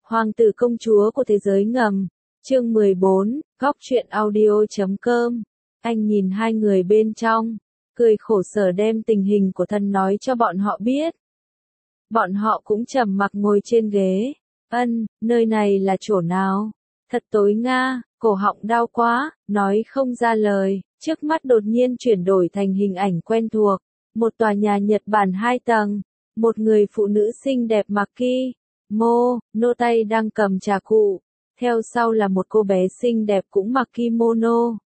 Hoàng tử công chúa của thế giới ngầm. Chương 14, Góc truyện audio.com. Anh nhìn hai người bên trong, cười khổ sở đem tình hình của thân nói cho bọn họ biết. Bọn họ cũng trầm mặc ngồi trên ghế. Nơi này là chỗ nào? Thật tối nga, cổ họng đau quá, nói không ra lời. Trước mắt đột nhiên chuyển đổi thành hình ảnh quen thuộc. Một tòa nhà Nhật Bản 2 tầng. Một người phụ nữ xinh đẹp mặc kimono tay đang cầm trà cụ. Theo sau là một cô bé xinh đẹp cũng mặc kimono.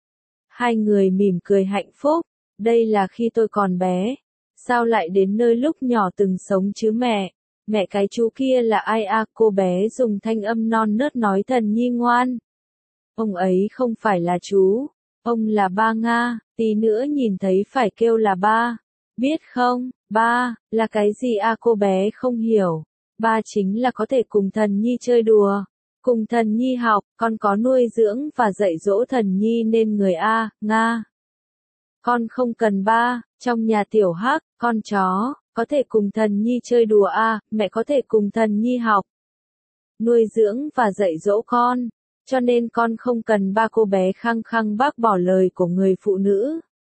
Hai người mỉm cười hạnh phúc. Đây là khi tôi còn bé. Sao lại đến nơi lúc nhỏ từng sống chứ mẹ? Mẹ cái chú kia là ai à? Cô bé dùng thanh âm non nớt nói Thần Nhi ngoan. Ông ấy không phải là chú. Ông là ba Nga. Tí nữa nhìn thấy phải kêu là ba. Biết không, ba, là cái gì à? Cô bé không hiểu. Ba chính là có thể cùng Thần Nhi chơi đùa. Cùng Thần Nhi học, con có nuôi dưỡng và dạy dỗ Thần Nhi nên người A, Nga. Con không cần ba, trong nhà tiểu Hắc, con chó, có thể cùng Thần Nhi chơi đùa A, mẹ có thể cùng Thần Nhi học. Nuôi dưỡng và dạy dỗ con, cho nên con không cần ba. Cô bé khăng khăng bác bỏ lời của người phụ nữ.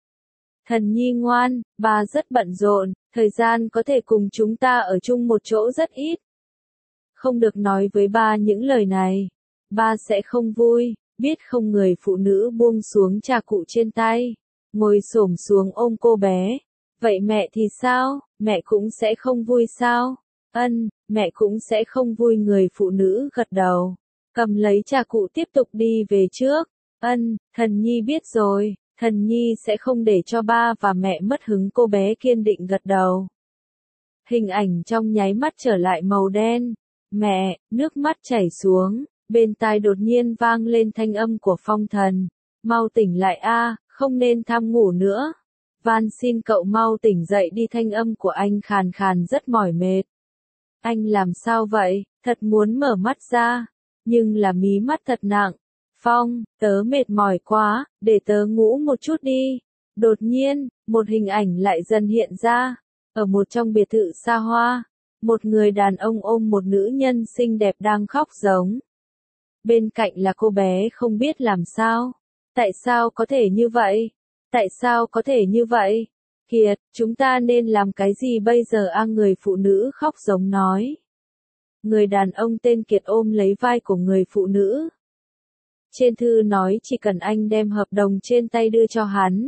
Thần Nhi ngoan, ba rất bận rộn, thời gian có thể cùng chúng ta ở chung một chỗ rất ít. Không được nói với ba những lời này. Ba sẽ không vui, biết không? Người phụ nữ buông xuống trà cụ trên tay. Ngồi xổm xuống ôm cô bé. Vậy mẹ thì sao? Mẹ cũng sẽ không vui sao? Mẹ cũng sẽ không vui. Người phụ nữ gật đầu. Cầm lấy trà cụ tiếp tục đi về trước. Thần Nhi biết rồi. Thần Nhi sẽ không để cho ba và mẹ mất hứng. Cô bé kiên định gật đầu. Hình ảnh trong nháy mắt trở lại màu đen. Mẹ, nước mắt chảy xuống, bên tai đột nhiên vang lên thanh âm của Phong Thần. Mau tỉnh lại a, không nên tham ngủ nữa. Van xin cậu mau tỉnh dậy đi. Thanh âm của anh khàn khàn rất mỏi mệt. Anh làm sao vậy? Thật muốn mở mắt ra, nhưng là mí mắt thật nặng. Phong, tớ mệt mỏi quá, để tớ ngủ một chút đi. Đột nhiên, một hình ảnh lại dần hiện ra. Ở một trong biệt thự xa hoa. Một người đàn ông ôm một nữ nhân xinh đẹp đang khóc giống. Bên cạnh là cô bé không biết làm sao. Tại sao có thể như vậy? Tại sao có thể như vậy? Kiệt, chúng ta nên làm cái gì bây giờ à? Người phụ nữ khóc giống nói. Người đàn ông tên Kiệt ôm lấy vai của người phụ nữ. Trên thư nói chỉ cần anh đem hợp đồng trên tay đưa cho hắn.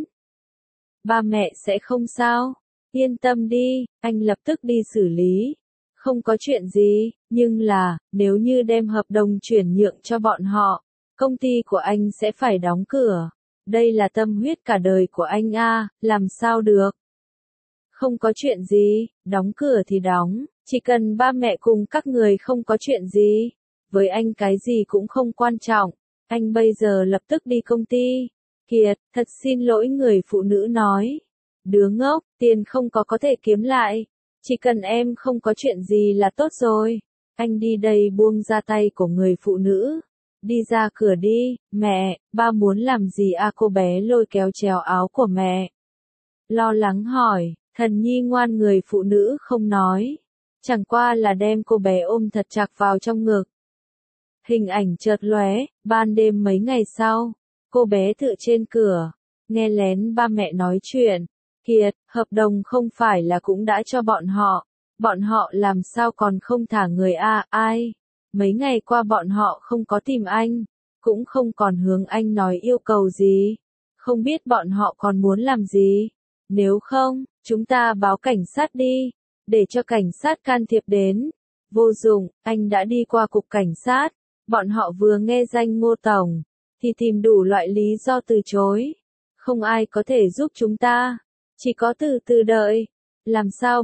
Ba mẹ sẽ không sao. Yên tâm đi, anh lập tức đi xử lý. Không có chuyện gì, nhưng là, nếu như đem hợp đồng chuyển nhượng cho bọn họ, công ty của anh sẽ phải đóng cửa. Đây là tâm huyết cả đời của anh a, làm sao được? Không có chuyện gì, đóng cửa thì đóng, chỉ cần ba mẹ cùng các người không có chuyện gì. Với anh cái gì cũng không quan trọng, anh bây giờ lập tức đi công ty. Kiệt, thật xin lỗi. Người phụ nữ nói. Đứa ngốc, tiền không có thể kiếm lại. Chỉ cần em không có chuyện gì là tốt rồi. Anh đi đây. Buông ra tay của người phụ nữ. Đi ra cửa đi. Mẹ, ba muốn làm gì à? Cô bé lôi kéo chéo áo của mẹ. Lo lắng hỏi. Thần Nhi ngoan. Người phụ nữ không nói. Chẳng qua là đem cô bé ôm thật chặt vào trong ngực. Hình ảnh chợt lóe. Ban đêm mấy ngày sau, cô bé tựa trên cửa, nghe lén ba mẹ nói chuyện. Kiệt, hợp đồng không phải là cũng đã cho bọn họ làm sao còn không thả người a? Ai? Mấy ngày qua bọn họ không có tìm anh, cũng không còn hướng anh nói yêu cầu gì. Không biết bọn họ còn muốn làm gì? Nếu không, chúng ta báo cảnh sát đi, để cho cảnh sát can thiệp đến. Vô dụng, anh đã đi qua cục cảnh sát, bọn họ vừa nghe danh Ngô Tổng, thì tìm đủ loại lý do từ chối. Không ai có thể giúp chúng ta. Chỉ có từ từ đợi. Làm sao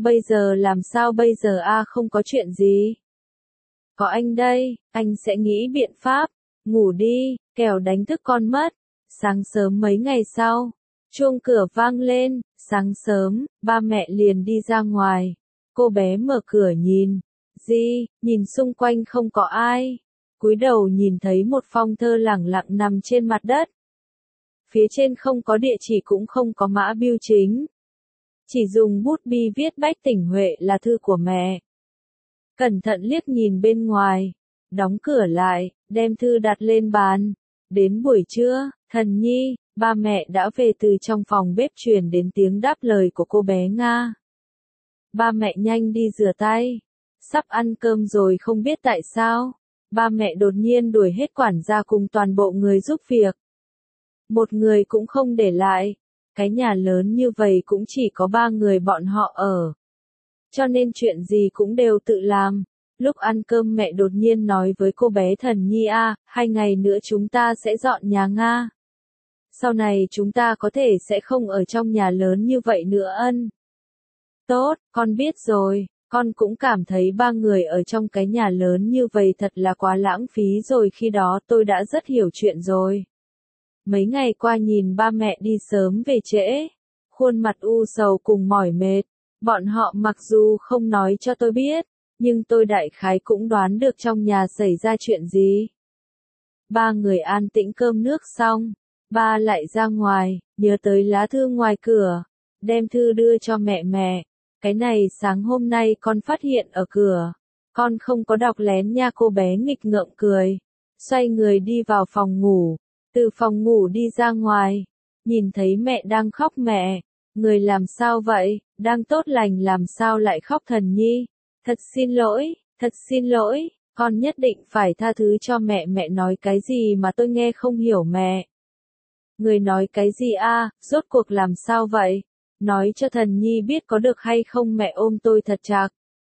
bây giờ a? Không có chuyện gì. Có anh đây, anh sẽ nghĩ biện pháp. Ngủ đi, kẻo đánh thức con mất. Sáng sớm mấy ngày sau, chuông cửa vang lên. Sáng sớm, ba mẹ liền đi ra ngoài. Cô bé mở cửa nhìn. Nhìn xung quanh không có ai. Cúi đầu nhìn thấy một phong thơ lẳng lặng nằm trên mặt đất. Phía trên không có địa chỉ cũng không có mã bưu chính. Chỉ dùng bút bi viết Bách Tỉnh Huệ là thư của mẹ. Cẩn thận liếc nhìn bên ngoài, đóng cửa lại, đem thư đặt lên bàn. Đến buổi trưa, Thần Nhi, ba mẹ đã về từ trong phòng bếp truyền đến tiếng đáp lời của cô bé Nga. Ba mẹ nhanh đi rửa tay. Sắp ăn cơm rồi không biết tại sao. Ba mẹ đột nhiên đuổi hết quản gia cùng toàn bộ người giúp việc. Một người cũng không để lại. Cái nhà lớn như vậy cũng chỉ có 3 người bọn họ ở. Cho nên chuyện gì cũng đều tự làm. Lúc ăn cơm mẹ đột nhiên nói với cô bé Thần Nhi 2 ngày nữa chúng ta sẽ dọn nhà Nga. Sau này chúng ta có thể sẽ không ở trong nhà lớn như vậy nữa ân. Tốt, con biết rồi, con cũng cảm thấy 3 người ở trong cái nhà lớn như vậy thật là quá lãng phí rồi, khi đó tôi đã rất hiểu chuyện rồi. Mấy ngày qua nhìn ba mẹ đi sớm về trễ, khuôn mặt u sầu cùng mỏi mệt, bọn họ mặc dù không nói cho tôi biết, nhưng tôi đại khái cũng đoán được trong nhà xảy ra chuyện gì. 3 người an tĩnh cơm nước xong, ba lại ra ngoài, nhớ tới lá thư ngoài cửa, đem thư đưa cho mẹ. Cái này sáng hôm nay con phát hiện ở cửa, con không có đọc lén nha. Cô bé nghịch ngợm cười, xoay người đi vào phòng ngủ, từ phòng ngủ đi ra ngoài, nhìn thấy mẹ đang khóc. Mẹ, người làm sao vậy, đang tốt lành làm sao lại khóc? Thần Nhi, thật xin lỗi, con nhất định phải tha thứ cho mẹ. Mẹ nói cái gì mà tôi nghe không hiểu mẹ? Người nói cái gì rốt cuộc làm sao vậy? Nói cho Thần Nhi biết có được hay không? Mẹ ôm tôi thật chặt.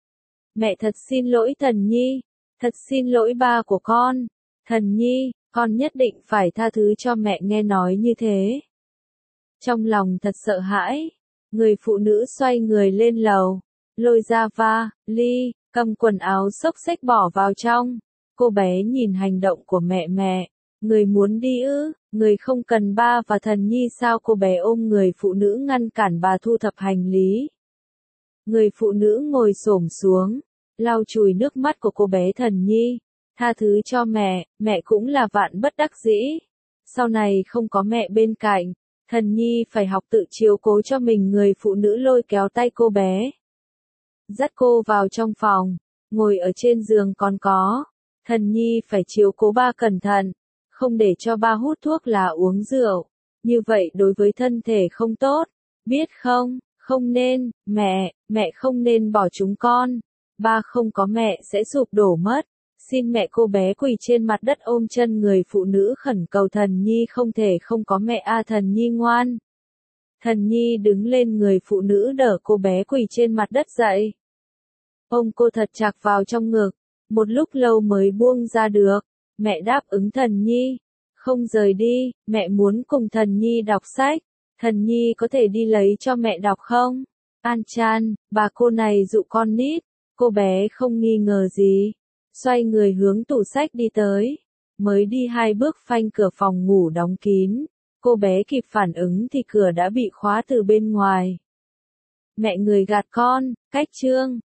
Mẹ thật xin lỗi Thần Nhi, thật xin lỗi ba của con. Thần Nhi, con nhất định phải tha thứ cho mẹ. Nghe nói như thế, trong lòng thật sợ hãi, người phụ nữ xoay người lên lầu, lôi ra ly, cầm quần áo xốc xếch bỏ vào trong. Cô bé nhìn hành động của mẹ. Người muốn đi ư? Người không cần ba và Thần Nhi sao? Cô bé ôm người phụ nữ ngăn cản bà thu thập hành lý. Người phụ nữ ngồi xổm xuống, lau chùi nước mắt của cô bé. Thần Nhi, tha thứ cho mẹ cũng là vạn bất đắc dĩ. Sau này không có mẹ bên cạnh, Thần Nhi phải học tự chiếu cố cho mình. Người phụ nữ lôi kéo tay cô bé, dắt cô vào trong phòng, ngồi ở trên giường. Còn có, Thần Nhi phải chiếu cố ba cẩn thận, không để cho ba hút thuốc lá uống rượu, như vậy đối với thân thể không tốt, biết không? Không nên, mẹ không nên bỏ chúng con, ba không có mẹ sẽ sụp đổ mất. Xin mẹ. Cô bé quỳ trên mặt đất ôm chân người phụ nữ khẩn cầu. Thần Nhi không thể không có mẹ Thần Nhi ngoan. Thần Nhi đứng lên. Người phụ nữ đỡ cô bé quỳ trên mặt đất dậy, ôm cô thật chặt vào trong ngực, một lúc lâu mới buông ra được. Mẹ đáp ứng Thần Nhi, không rời đi. Mẹ muốn cùng Thần Nhi đọc sách. Thần Nhi có thể đi lấy cho mẹ đọc không? An Chan, bà cô này dụ con nít. Cô bé không nghi ngờ gì, xoay người hướng tủ sách đi tới. Mới đi 2 bước phanh cửa phòng ngủ đóng kín. Cô bé kịp phản ứng thì cửa đã bị khóa từ bên ngoài. Mẹ người gạt con, cách chương.